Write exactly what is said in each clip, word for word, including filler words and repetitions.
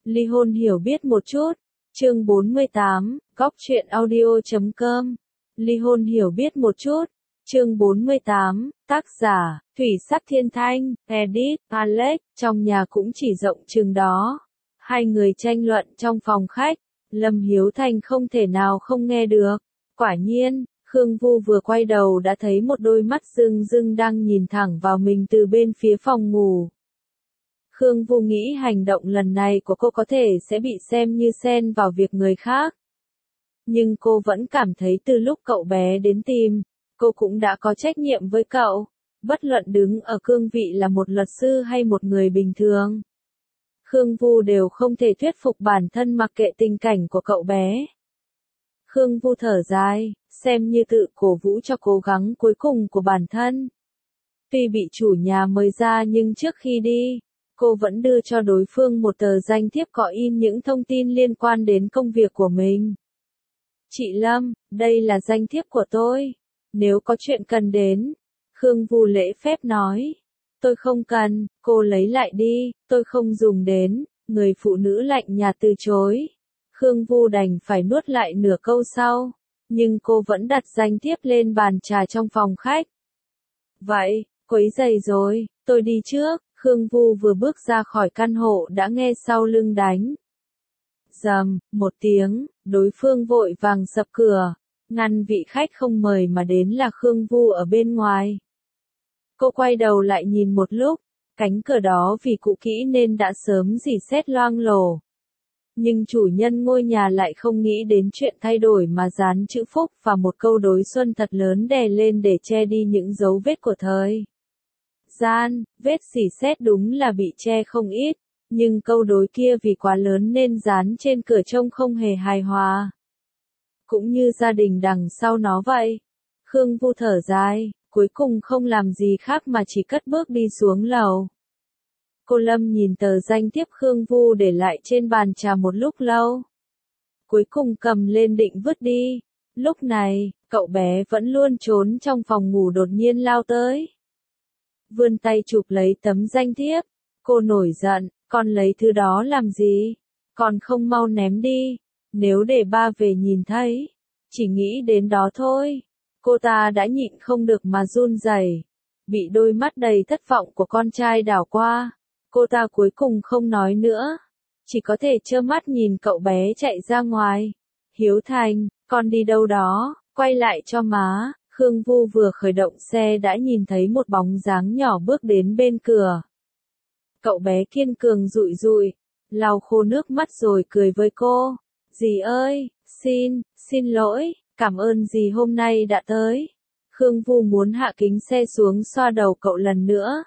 Ly hôn hiểu biết một chút. Chương bốn mươi tám, góc truyện audio chấm com. Ly hôn hiểu biết một chút. Chương bốn mươi tám, tác giả, Thủy Sắc Thiên Thanh, edit, Alex, trong nhà cũng chỉ rộng chừng đó. Hai người tranh luận trong phòng khách, Lâm Hiếu Thành không thể nào không nghe được. Quả nhiên, Khương Vu vừa quay đầu đã thấy một đôi mắt rưng rưng đang nhìn thẳng vào mình từ bên phía phòng ngủ. Khương Vu nghĩ hành động lần này của cô có thể sẽ bị xem như xen vào việc người khác. Nhưng cô vẫn cảm thấy từ lúc cậu bé đến tìm, cô cũng đã có trách nhiệm với cậu, bất luận đứng ở cương vị là một luật sư hay một người bình thường. Khương Vu đều không thể thuyết phục bản thân mặc kệ tình cảnh của cậu bé. Khương Vu thở dài, xem như tự cổ vũ cho cố gắng cuối cùng của bản thân. Tuy bị chủ nhà mời ra nhưng trước khi đi, cô vẫn đưa cho đối phương một tờ danh thiếp có in những thông tin liên quan đến công việc của mình. Chị Lâm, đây là danh thiếp của tôi. Nếu có chuyện cần đến, Khương Vu lễ phép nói. Tôi không cần, cô lấy lại đi, tôi không dùng đến, người phụ nữ lạnh nhạt từ chối. Khương Vu đành phải nuốt lại nửa câu sau, nhưng cô vẫn đặt danh thiếp lên bàn trà trong phòng khách. Vậy, quấy rầy rồi, tôi đi trước. Khương Vu vừa bước ra khỏi căn hộ đã nghe sau lưng đánh. Rầm, một tiếng, đối phương vội vàng sập cửa, ngăn vị khách không mời mà đến là Khương Vu ở bên ngoài. Cô quay đầu lại nhìn một lúc, cánh cửa đó vì cũ kỹ nên đã sớm rỉ sét loang lổ. Nhưng chủ nhân ngôi nhà lại không nghĩ đến chuyện thay đổi mà dán chữ phúc và một câu đối xuân thật lớn đè lên để che đi những dấu vết của thời gian. Vết rỉ sét đúng là bị che không ít, nhưng câu đối kia vì quá lớn nên dán trên cửa trông không hề hài hòa. Cũng như gia đình đằng sau nó vậy. Khương Vu thở dài, cuối cùng không làm gì khác mà chỉ cất bước đi xuống lầu. Cô Lâm nhìn tờ danh thiếp Khương Vu để lại trên bàn trà một lúc lâu. Cuối cùng cầm lên định vứt đi. Lúc này, cậu bé vẫn luôn trốn trong phòng ngủ đột nhiên lao tới. Vươn tay chụp lấy tấm danh thiếp. Cô nổi giận, con lấy thứ đó làm gì? Còn không mau ném đi. Nếu để ba về nhìn thấy, chỉ nghĩ đến đó thôi. Cô ta đã nhịn không được mà run rẩy, bị đôi mắt đầy thất vọng của con trai đảo qua. Cô ta cuối cùng không nói nữa, chỉ có thể trơ mắt nhìn cậu bé chạy ra ngoài. Hiếu Thành, con đi đâu đó, quay lại cho má. Khương Vu vừa khởi động xe đã nhìn thấy một bóng dáng nhỏ bước đến bên cửa. Cậu bé kiên cường dụi dụi, lau khô nước mắt rồi cười với cô. Dì ơi, xin, xin lỗi, cảm ơn dì hôm nay đã tới. Khương Vu muốn hạ kính xe xuống xoa đầu cậu lần nữa.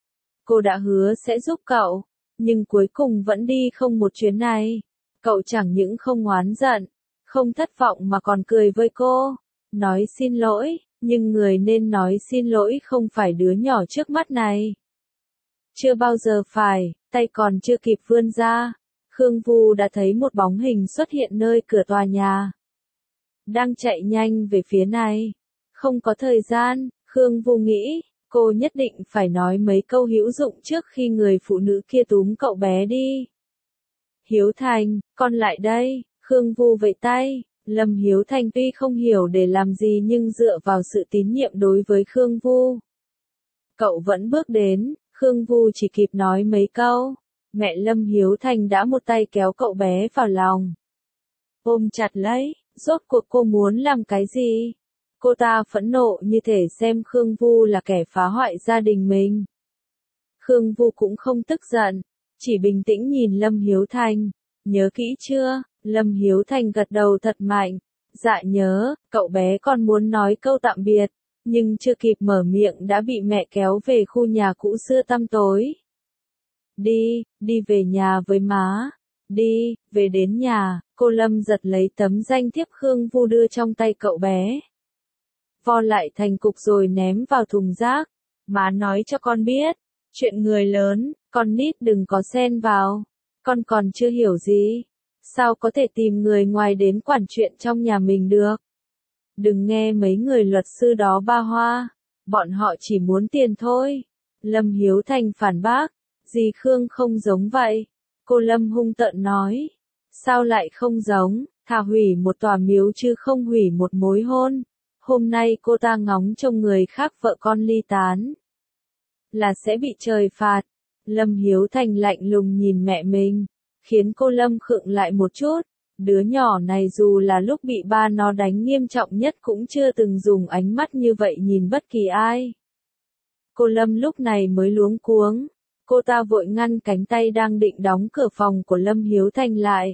Cô đã hứa sẽ giúp cậu, nhưng cuối cùng vẫn đi không một chuyến này. Cậu chẳng những không oán giận, không thất vọng mà còn cười với cô. Nói xin lỗi, nhưng người nên nói xin lỗi không phải đứa nhỏ trước mắt này. Chưa bao giờ phải, tay còn chưa kịp vươn ra. Khương Vu đã thấy một bóng hình xuất hiện nơi cửa tòa nhà. Đang chạy nhanh về phía này. Không có thời gian, Khương Vu nghĩ, cô nhất định phải nói mấy câu hữu dụng trước khi người phụ nữ kia túm cậu bé đi. Hiếu Thành, con lại đây. Khương Vu vẫy tay. Lâm Hiếu Thành tuy không hiểu để làm gì nhưng dựa vào sự tín nhiệm đối với Khương Vu, cậu vẫn bước đến. Khương Vu chỉ kịp nói mấy câu. Mẹ Lâm Hiếu Thành đã một tay kéo cậu bé vào lòng, ôm chặt lấy. Rốt cuộc cô muốn làm cái gì? Cô ta phẫn nộ như thể xem Khương Vu là kẻ phá hoại gia đình mình. Khương Vu cũng không tức giận, chỉ bình tĩnh nhìn Lâm Hiếu Thành. Nhớ kỹ chưa? Lâm Hiếu Thành gật đầu thật mạnh. Dạ nhớ. Cậu bé còn muốn nói câu tạm biệt, nhưng chưa kịp mở miệng đã bị mẹ kéo về khu nhà cũ xưa tăm tối. Đi, đi về nhà với má. Đi, về đến nhà. Cô Lâm giật lấy tấm danh thiếp Khương Vu đưa trong tay cậu bé, vo lại thành cục rồi ném vào thùng rác. Má nói cho con biết, chuyện người lớn, con nít đừng có xen vào. Con còn chưa hiểu gì, sao có thể tìm người ngoài đến quản chuyện trong nhà mình được. Đừng nghe mấy người luật sư đó ba hoa, bọn họ chỉ muốn tiền thôi. Lâm Hiếu Thành phản bác, dì Khương không giống vậy. Cô Lâm hung tợn nói. Sao lại không giống, thà hủy một tòa miếu chứ không hủy một mối hôn. Hôm nay cô ta ngóng trông người khác vợ con ly tán. Là sẽ bị trời phạt. Lâm Hiếu Thành lạnh lùng nhìn mẹ mình, khiến cô Lâm khựng lại một chút. Đứa nhỏ này dù là lúc bị ba nó đánh nghiêm trọng nhất cũng chưa từng dùng ánh mắt như vậy nhìn bất kỳ ai. Cô Lâm lúc này mới luống cuống. Cô ta vội ngăn cánh tay đang định đóng cửa phòng của Lâm Hiếu Thành lại.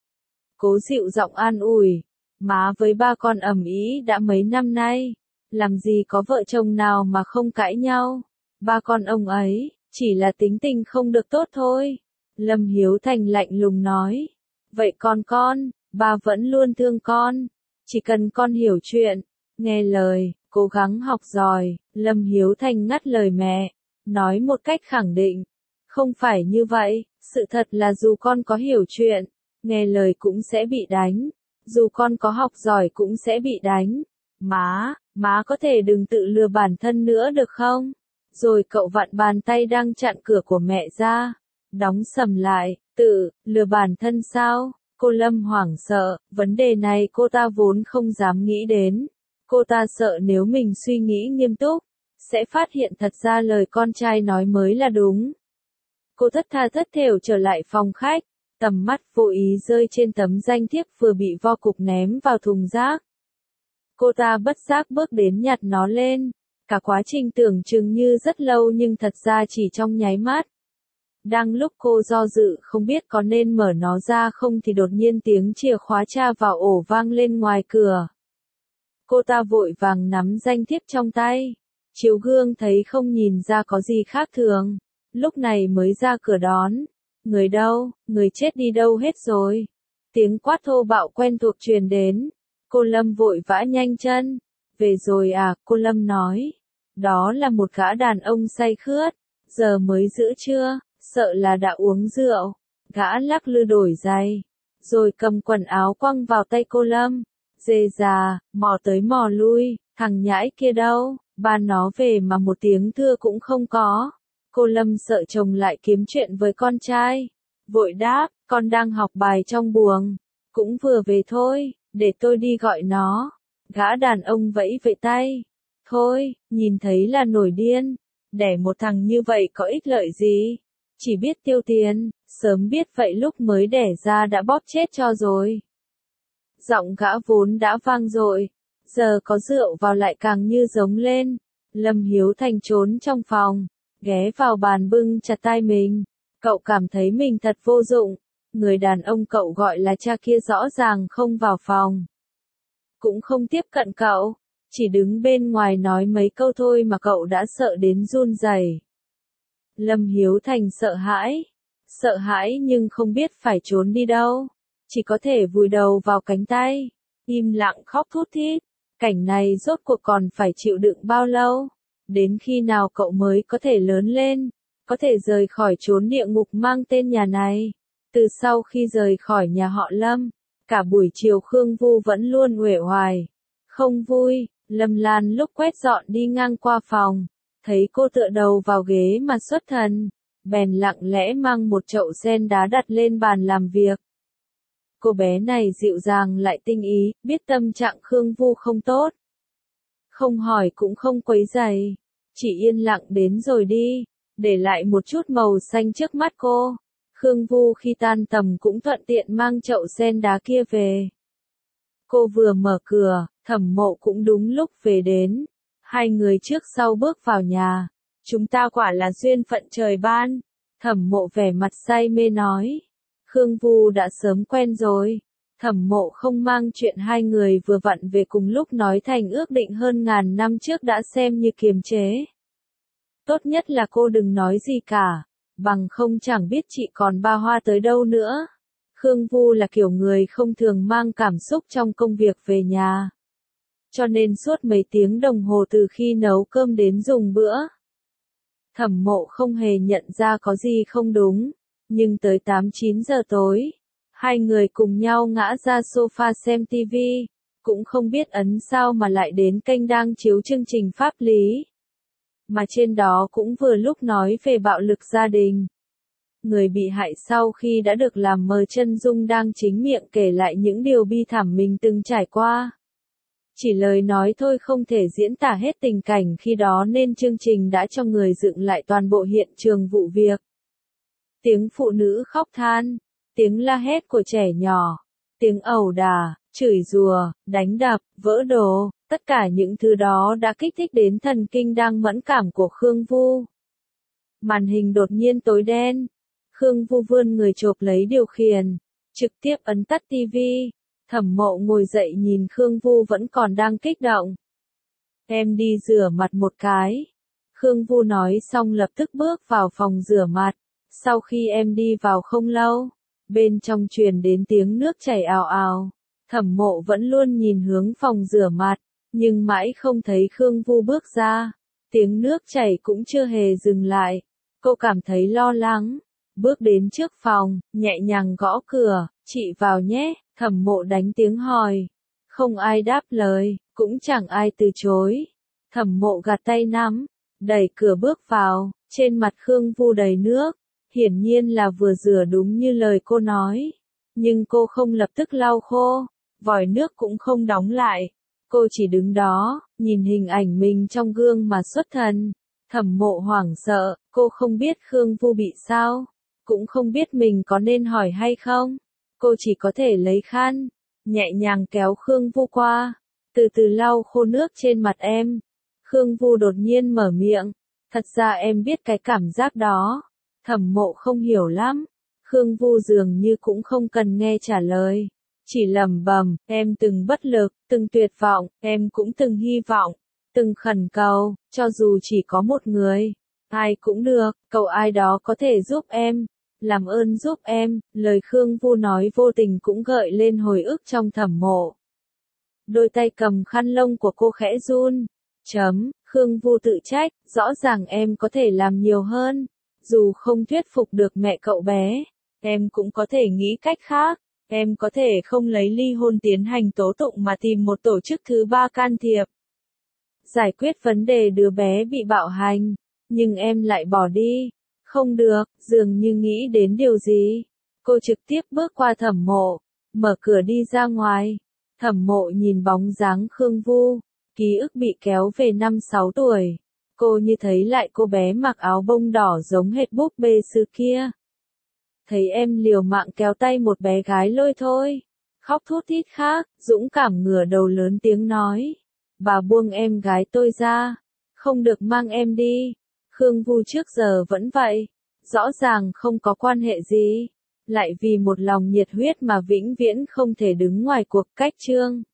Cố dịu giọng an ủi. Má với ba con ầm ĩ đã mấy năm nay. Làm gì có vợ chồng nào mà không cãi nhau. Ba con ông ấy, chỉ là tính tình không được tốt thôi. Lâm Hiếu Thành lạnh lùng nói. Vậy con con, ba vẫn luôn thương con. Chỉ cần con hiểu chuyện, nghe lời, cố gắng học giỏi. Lâm Hiếu Thành ngắt lời mẹ, nói một cách khẳng định. Không phải như vậy, sự thật là dù con có hiểu chuyện, nghe lời cũng sẽ bị đánh. Dù con có học giỏi cũng sẽ bị đánh. Má, má có thể đừng tự lừa bản thân nữa được không? Rồi cậu vặn bàn tay đang chặn cửa của mẹ ra. Đóng sầm lại, tự, lừa bản thân sao? Cô Lâm hoảng sợ, vấn đề này cô ta vốn không dám nghĩ đến. Cô ta sợ nếu mình suy nghĩ nghiêm túc, sẽ phát hiện thật ra lời con trai nói mới là đúng. Cô thất tha thất thểu trở lại phòng khách, tầm mắt vô ý rơi trên tấm danh thiếp vừa bị vo cục ném vào thùng rác. Cô ta bất giác bước đến nhặt nó lên, cả quá trình tưởng chừng như rất lâu nhưng thật ra chỉ trong nháy mắt. Đang lúc cô do dự không biết có nên mở nó ra không thì đột nhiên tiếng chìa khóa tra vào ổ vang lên ngoài cửa. Cô ta vội vàng nắm danh thiếp trong tay, chiếu gương thấy không nhìn ra có gì khác thường, lúc này mới ra cửa đón. Người đâu, người chết đi đâu hết rồi? Tiếng quát thô bạo quen thuộc truyền đến. Cô Lâm vội vã nhanh chân. Về rồi à, cô Lâm nói. Đó là một gã đàn ông say khướt, giờ mới giữa trưa, sợ là đã uống rượu. Gã lắc lư đổi giày, rồi cầm quần áo quăng vào tay cô Lâm. Dê già, mò tới mò lui, thằng nhãi kia đâu, ba nó về mà một tiếng thưa cũng không có. Cô Lâm sợ chồng lại kiếm chuyện với con trai. Vội đáp, con đang học bài trong buồng. Cũng vừa về thôi, để tôi đi gọi nó. Gã đàn ông vẫy vẫy tay. Thôi, nhìn thấy là nổi điên. Đẻ một thằng như vậy có ích lợi gì? Chỉ biết tiêu tiền, sớm biết vậy lúc mới đẻ ra đã bóp chết cho rồi. Giọng gã vốn đã vang dội, giờ có rượu vào lại càng như giống lên. Lâm Hiếu Thành trốn trong phòng, ghé vào bàn bưng chặt tai mình. Cậu cảm thấy mình thật vô dụng. Người đàn ông cậu gọi là cha kia rõ ràng không vào phòng, cũng không tiếp cận cậu, chỉ đứng bên ngoài nói mấy câu thôi mà cậu đã sợ đến run rẩy. Lâm Hiếu Thành sợ hãi, sợ hãi nhưng không biết phải trốn đi đâu, chỉ có thể vùi đầu vào cánh tay, im lặng khóc thút thít. Cảnh này rốt cuộc còn phải chịu đựng bao lâu? Đến khi nào cậu mới có thể lớn lên, có thể rời khỏi chốn địa ngục mang tên nhà này? Từ sau khi rời khỏi nhà họ Lâm, cả buổi chiều Khương Vu vẫn luôn uể oải, không vui. Lâm Lan lúc quét dọn đi ngang qua phòng, thấy cô tựa đầu vào ghế mà xuất thần, bèn lặng lẽ mang một chậu sen đá đặt lên bàn làm việc. Cô bé này dịu dàng lại tinh ý, biết tâm trạng Khương Vu không tốt. Không hỏi cũng không quấy rầy, chỉ yên lặng đến rồi đi, để lại một chút màu xanh trước mắt cô. Khương Vu khi tan tầm cũng thuận tiện mang chậu sen đá kia về. Cô vừa mở cửa, Thẩm Mộ cũng đúng lúc về đến. Hai người trước sau bước vào nhà. Chúng ta quả là duyên phận trời ban. Thẩm Mộ vẻ mặt say mê nói. Khương Vu đã sớm quen rồi. Thẩm Mộ không mang chuyện hai người vừa vặn về cùng lúc nói thành ước định hơn ngàn năm trước đã xem như kiềm chế. Tốt nhất là cô đừng nói gì cả, bằng không chẳng biết chị còn ba hoa tới đâu nữa. Khương Vu là kiểu người không thường mang cảm xúc trong công việc về nhà. Cho nên suốt mấy tiếng đồng hồ từ khi nấu cơm đến dùng bữa, Thẩm Mộ không hề nhận ra có gì không đúng. Nhưng tới tám chín giờ tối, hai người cùng nhau ngã ra sofa xem tivi, cũng không biết ấn sao mà lại đến kênh đang chiếu chương trình pháp lý. Mà trên đó cũng vừa lúc nói về bạo lực gia đình. người bị hại sau khi đã được làm mờ chân dung đang chính miệng kể lại những điều bi thảm mình từng trải qua. Chỉ lời nói thôi không thể diễn tả hết tình cảnh khi đó nên chương trình đã cho người dựng lại toàn bộ hiện trường vụ việc. Tiếng phụ nữ khóc than, tiếng la hét của trẻ nhỏ, tiếng ẩu đả, chửi rủa, đánh đập, vỡ đồ, tất cả những thứ đó đã kích thích đến thần kinh đang mẫn cảm của Khương Vu. Màn hình đột nhiên tối đen. Khương Vu vươn người chộp lấy điều khiển, trực tiếp ấn tắt tivi. Thẩm Mộ ngồi dậy nhìn Khương Vu vẫn còn đang kích động. Em đi rửa mặt một cái. Khương Vu nói xong lập tức bước vào phòng rửa mặt. Sau khi em đi vào không lâu, bên trong truyền đến tiếng nước chảy ào ào. Thẩm Mộ vẫn luôn nhìn hướng phòng rửa mặt, nhưng mãi không thấy Khương Vu bước ra. Tiếng nước chảy cũng chưa hề dừng lại. Cô cảm thấy lo lắng, bước đến trước phòng, nhẹ nhàng gõ cửa, chị vào nhé. Thẩm Mộ đánh tiếng hỏi. Không ai đáp lời, cũng chẳng ai từ chối. Thẩm Mộ gạt tay nắm, đẩy cửa bước vào, trên mặt Khương Vu đầy nước. Hiển nhiên là vừa rửa đúng như lời cô nói. Nhưng cô không lập tức lau khô, vòi nước cũng không đóng lại. Cô chỉ đứng đó, nhìn hình ảnh mình trong gương mà xuất thần. Thẩm Mộ hoảng sợ, cô không biết Khương Vu bị sao, cũng không biết mình có nên hỏi hay không. Cô chỉ có thể lấy khăn, nhẹ nhàng kéo Khương Vu qua, từ từ lau khô nước trên mặt em. Khương Vu đột nhiên mở miệng, thật ra em biết cái cảm giác đó. Thẩm Mộ không hiểu lắm, Khương Vu dường như cũng không cần nghe trả lời, chỉ lẩm bẩm, em từng bất lực, từng tuyệt vọng, em cũng từng hy vọng, từng khẩn cầu, cho dù chỉ có một người, ai cũng được, cầu ai đó có thể giúp em. Làm ơn giúp em, lời Khương Vu nói vô tình cũng gợi lên hồi ức trong Thẩm Mộ. Đôi tay cầm khăn lông của cô khẽ run. Chấm, Khương Vu tự trách, rõ ràng em có thể làm nhiều hơn. Dù không thuyết phục được mẹ cậu bé, em cũng có thể nghĩ cách khác. Em có thể không lấy ly hôn tiến hành tố tụng mà tìm một tổ chức thứ ba can thiệp. Giải quyết vấn đề đứa bé bị bạo hành, nhưng em lại bỏ đi. Không được, dường như nghĩ đến điều gì. Cô trực tiếp bước qua Thẩm Mộ, mở cửa đi ra ngoài. Thẩm Mộ nhìn bóng dáng Khương Vu, ký ức bị kéo về năm sáu tuổi. Cô như thấy lại cô bé mặc áo bông đỏ giống hệt búp bê xưa kia. Thấy em liều mạng kéo tay một bé gái lôi thôi. Khóc thút thít khác, dũng cảm ngửa đầu lớn tiếng nói. Bà buông em gái tôi ra. Không được mang em đi. Khương Vu trước giờ vẫn vậy. Rõ ràng không có quan hệ gì. Lại vì một lòng nhiệt huyết mà vĩnh viễn không thể đứng ngoài cuộc cách chương.